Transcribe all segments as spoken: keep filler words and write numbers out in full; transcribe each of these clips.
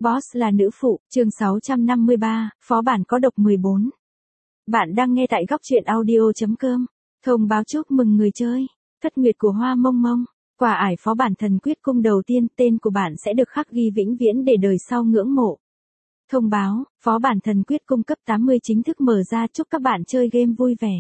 Boss là nữ phụ, chương sáu trăm năm mươi ba, phó bản có độc mười bốn. Bạn đang nghe tại góc truyện audio.com. Thông báo chúc mừng người chơi. Thất nguyệt của Hoa Mông Mông. Quả ải phó bản thần quyết cung đầu tiên, tên của bạn sẽ được khắc ghi vĩnh viễn để đời sau ngưỡng mộ. Thông báo, phó bản thần quyết cung cấp tám mươi chính thức mở ra, chúc các bạn chơi game vui vẻ.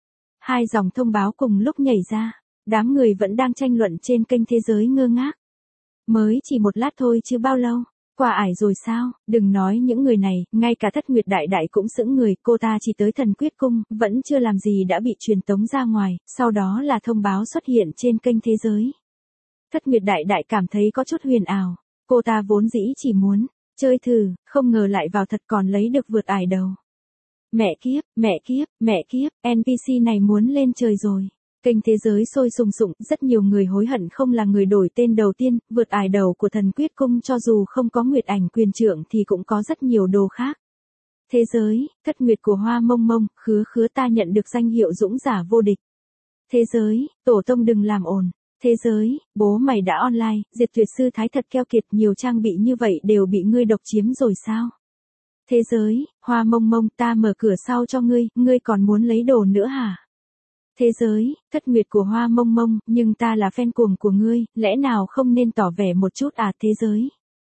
Hai dòng thông báo cùng lúc nhảy ra. Đám người vẫn đang tranh luận trên kênh Thế Giới ngơ ngác. Mới chỉ một lát thôi chứ bao lâu. Quả ải rồi sao, đừng nói những người này, ngay cả Thất Nguyệt Đại Đại cũng sững người, cô ta chỉ tới thần quyết cung, vẫn chưa làm gì đã bị truyền tống ra ngoài, sau đó là thông báo xuất hiện trên kênh Thế Giới. Thất Nguyệt Đại Đại cảm thấy có chút huyền ảo, cô ta vốn dĩ chỉ muốn chơi thử, không ngờ lại vào thật còn lấy được vượt ải đầu. Mẹ kiếp, mẹ kiếp, mẹ kiếp, en pê xê này muốn lên trời rồi. Kênh Thế Giới sôi sùng sụng, rất nhiều người hối hận không là người đổi tên đầu tiên, vượt ải đầu của thần quyết cung, cho dù không có nguyệt ảnh quyền trượng thì cũng có rất nhiều đồ khác. Thế Giới, thất nguyệt của Hoa Mông Mông, khứa khứa ta nhận được danh hiệu dũng giả vô địch. Thế Giới, tổ tông đừng làm ồn. Thế Giới, bố mày đã online, diệt tuyệt sư thái thật keo kiệt, nhiều trang bị như vậy đều bị ngươi độc chiếm rồi sao? Thế Giới, Hoa Mông Mông, ta mở cửa sau cho ngươi, ngươi còn muốn lấy đồ nữa hả? Thế Giới, thất nguyệt của Hoa Mông Mông, nhưng ta là fan cuồng của ngươi, lẽ nào không nên tỏ vẻ một chút à? Thế Giới,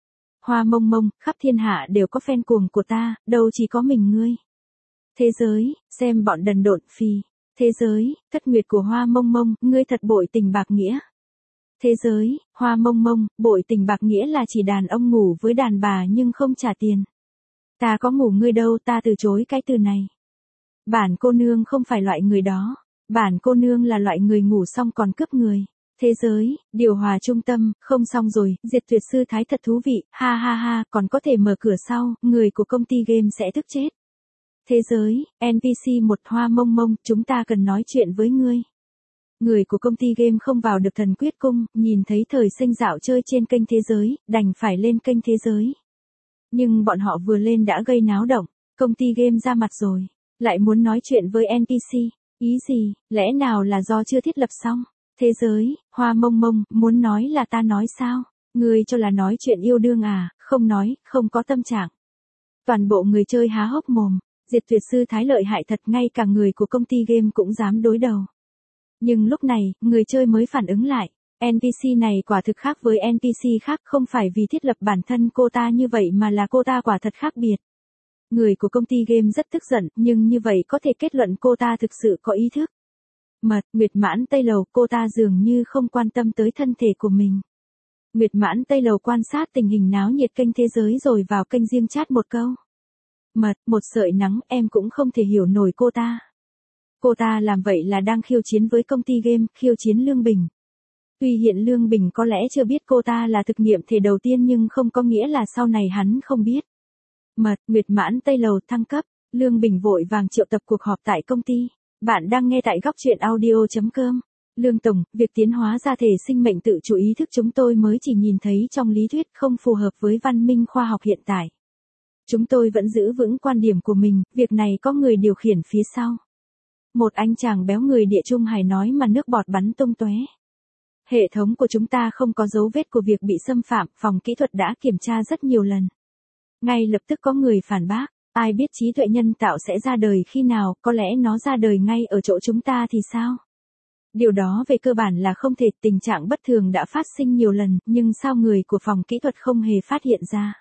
Hoa Mông Mông, khắp thiên hạ đều có fan cuồng của ta, đâu chỉ có mình ngươi. Thế Giới, xem bọn đần độn phì. Thế Giới, thất nguyệt của Hoa Mông Mông, ngươi thật bội tình bạc nghĩa. Thế Giới, Hoa Mông Mông, bội tình bạc nghĩa là chỉ đàn ông ngủ với đàn bà nhưng không trả tiền. Ta có ngủ ngươi đâu, ta từ chối cái từ này. Bản cô nương không phải loại người đó. Bản cô nương là loại người ngủ xong còn cướp người. Thế Giới, điều hòa trung tâm, không xong rồi, diệt tuyệt sư thái thật thú vị, ha ha ha, còn có thể mở cửa sau, người của công ty game sẽ tức chết. Thế Giới, en pê xê một Hoa Mông Mông, chúng ta cần nói chuyện với ngươi. Người của công ty game không vào được thần quyết cung, nhìn thấy thời sinh dạo chơi trên kênh Thế Giới, đành phải lên kênh Thế Giới. Nhưng bọn họ vừa lên đã gây náo động, công ty game ra mặt rồi, lại muốn nói chuyện với en pê xê. Ý gì, lẽ nào là do chưa thiết lập xong? Thế Giới, Hoa Mông Mông, muốn nói là ta nói sao? Ngươi cho là nói chuyện yêu đương à, không nói, không có tâm trạng. Toàn bộ người chơi há hốc mồm, diệt tuyệt sư thái lợi hại thật, ngay cả người của công ty game cũng dám đối đầu. Nhưng lúc này, người chơi mới phản ứng lại, en pê xê này quả thực khác với en pê xê khác, không phải vì thiết lập bản thân cô ta như vậy mà là cô ta quả thật khác biệt. Người của công ty game rất tức giận, nhưng như vậy có thể kết luận cô ta thực sự có ý thức. Mật, Nguyệt Mãn Tây Lầu, cô ta dường như không quan tâm tới thân thể của mình. Nguyệt Mãn Tây Lầu quan sát tình hình náo nhiệt kênh Thế Giới rồi vào kênh riêng chat một câu. Mật, một sợi nắng, em cũng không thể hiểu nổi cô ta. Cô ta làm vậy là đang khiêu chiến với công ty game, khiêu chiến Lương Bình. Tuy hiện Lương Bình có lẽ chưa biết cô ta là thực nghiệm thể đầu tiên nhưng không có nghĩa là sau này hắn không biết. Mật, Nguyệt Mãn Tây Lầu thăng cấp, Lương Bình vội vàng triệu tập cuộc họp tại công ty. Bạn đang nghe tại góc truyện audio.com. Lương Tổng, việc tiến hóa ra thể sinh mệnh tự chủ ý thức chúng tôi mới chỉ nhìn thấy trong lý thuyết, không phù hợp với văn minh khoa học hiện tại. Chúng tôi vẫn giữ vững quan điểm của mình, việc này có người điều khiển phía sau. Một anh chàng béo người địa Trung Hải nói mà nước bọt bắn tung tóe. Hệ thống của chúng ta không có dấu vết của việc bị xâm phạm, phòng kỹ thuật đã kiểm tra rất nhiều lần. Ngay lập tức có người phản bác, ai biết trí tuệ nhân tạo sẽ ra đời khi nào, có lẽ nó ra đời ngay ở chỗ chúng ta thì sao? Điều đó về cơ bản là không thể, tình trạng bất thường đã phát sinh nhiều lần, nhưng sao người của phòng kỹ thuật không hề phát hiện ra?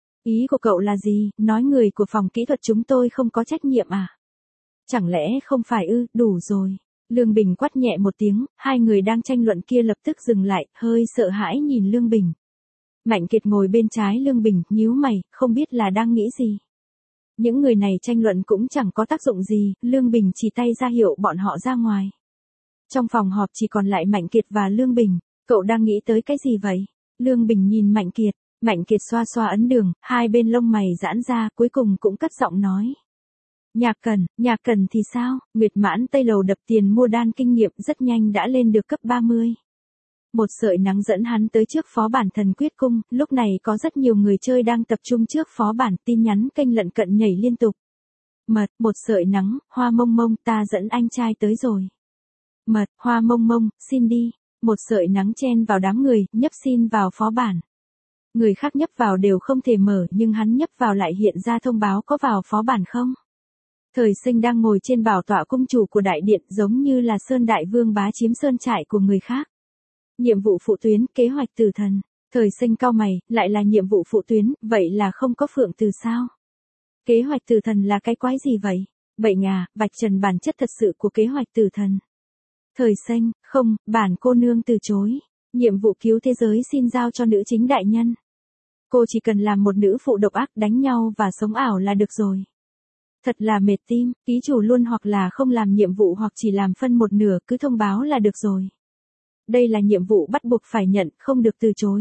Ý của cậu là gì, nói người của phòng kỹ thuật chúng tôi không có trách nhiệm à? Chẳng lẽ không phải ư, đủ rồi. Lương Bình quát nhẹ một tiếng, hai người đang tranh luận kia lập tức dừng lại, hơi sợ hãi nhìn Lương Bình. Mạnh Kiệt ngồi bên trái Lương Bình, nhíu mày, không biết là đang nghĩ gì. Những người này tranh luận cũng chẳng có tác dụng gì, Lương Bình chỉ tay ra hiệu bọn họ ra ngoài. Trong phòng họp chỉ còn lại Mạnh Kiệt và Lương Bình, cậu đang nghĩ tới cái gì vậy? Lương Bình nhìn Mạnh Kiệt, Mạnh Kiệt xoa xoa ấn đường, hai bên lông mày giãn ra, cuối cùng cũng cất giọng nói. Nhạc Cần, Nhạc Cần thì sao? Nguyệt Mãn Tây Lầu đập tiền mua đan kinh nghiệm rất nhanh đã lên được cấp ba mươi. Một sợi nắng dẫn hắn tới trước phó bản thần quyết cung, lúc này có rất nhiều người chơi đang tập trung trước phó bản, tin nhắn kênh lận cận nhảy liên tục. Mật, một sợi nắng, Hoa Mông Mông, ta dẫn anh trai tới rồi. Mật, Hoa Mông Mông, xin đi. Một sợi nắng chen vào đám người, nhấp xin vào phó bản. Người khác nhấp vào đều không thể mở nhưng hắn nhấp vào lại hiện ra thông báo có vào phó bản không. Thời Sinh đang ngồi trên bảo tọa cung chủ của đại điện giống như là Sơn Đại Vương bá chiếm sơn trại của người khác. Nhiệm vụ phụ tuyến, kế hoạch tử thần. Thời Sinh cau mày, lại là nhiệm vụ phụ tuyến, vậy là không có phượng từ sao? Kế hoạch tử thần là cái quái gì vậy? Bệnh à, vạch trần bản chất thật sự của kế hoạch tử thần. Thời Sinh, không, bản cô nương từ chối. Nhiệm vụ cứu thế giới xin giao cho nữ chính đại nhân. Cô chỉ cần làm một nữ phụ độc ác đánh nhau và sống ảo là được rồi. Thật là mệt tim, ký chủ luôn hoặc là không làm nhiệm vụ hoặc chỉ làm phân một nửa cứ thông báo là được rồi. Đây là nhiệm vụ bắt buộc phải nhận, không được từ chối.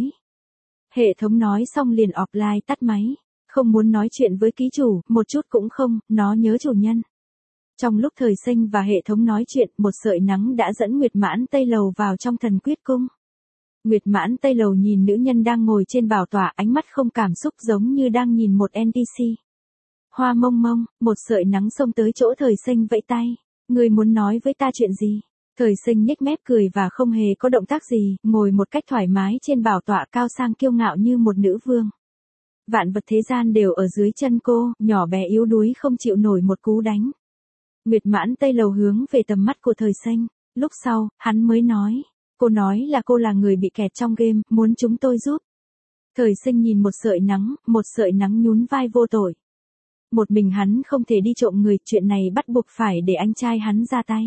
Hệ thống nói xong liền offline tắt máy. Không muốn nói chuyện với ký chủ, một chút cũng không, nó nhớ chủ nhân. Trong lúc Thời Sinh và hệ thống nói chuyện, một sợi nắng đã dẫn Nguyệt Mãn Tây Lầu vào trong thần quyết cung. Nguyệt Mãn Tây Lầu nhìn nữ nhân đang ngồi trên bảo tọa, ánh mắt không cảm xúc giống như đang nhìn một en pê xê. Hoa mông mông, một sợi nắng xông tới chỗ Thời Sinh vẫy tay. Người muốn nói với ta chuyện gì? Thời Sinh nhếch mép cười và không hề có động tác gì, ngồi một cách thoải mái trên bảo tọa cao sang kiêu ngạo như một nữ vương. Vạn vật thế gian đều ở dưới chân cô, nhỏ bé yếu đuối không chịu nổi một cú đánh. Nguyệt Mãn Tây Lầu hướng về tầm mắt của Thời Sinh, lúc sau, hắn mới nói. Cô nói là cô là người bị kẹt trong game, muốn chúng tôi giúp. Thời Sinh nhìn một sợi nắng, một sợi nắng nhún vai vô tội. Một mình hắn không thể đi trộm người, chuyện này bắt buộc phải để anh trai hắn ra tay.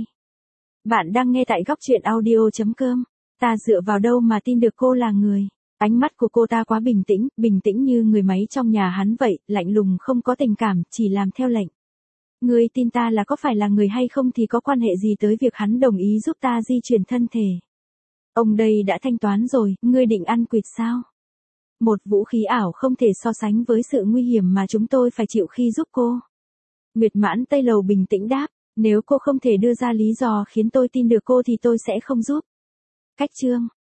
Bạn đang nghe tại góc truyện audio chấm com. Ta dựa vào đâu mà tin được cô là người. Ánh mắt của cô ta quá bình tĩnh, bình tĩnh như người máy trong nhà hắn vậy, lạnh lùng không có tình cảm, chỉ làm theo lệnh. Ngươi tin ta là có phải là người hay không thì có quan hệ gì tới việc hắn đồng ý giúp ta di chuyển thân thể. Ông đây đã thanh toán rồi, ngươi định ăn quỵt sao? Một vũ khí ảo không thể so sánh với sự nguy hiểm mà chúng tôi phải chịu khi giúp cô. Nguyệt Mãn Tây Lầu bình tĩnh đáp, nếu cô không thể đưa ra lý do khiến tôi tin được cô thì tôi sẽ không giúp. Cách chương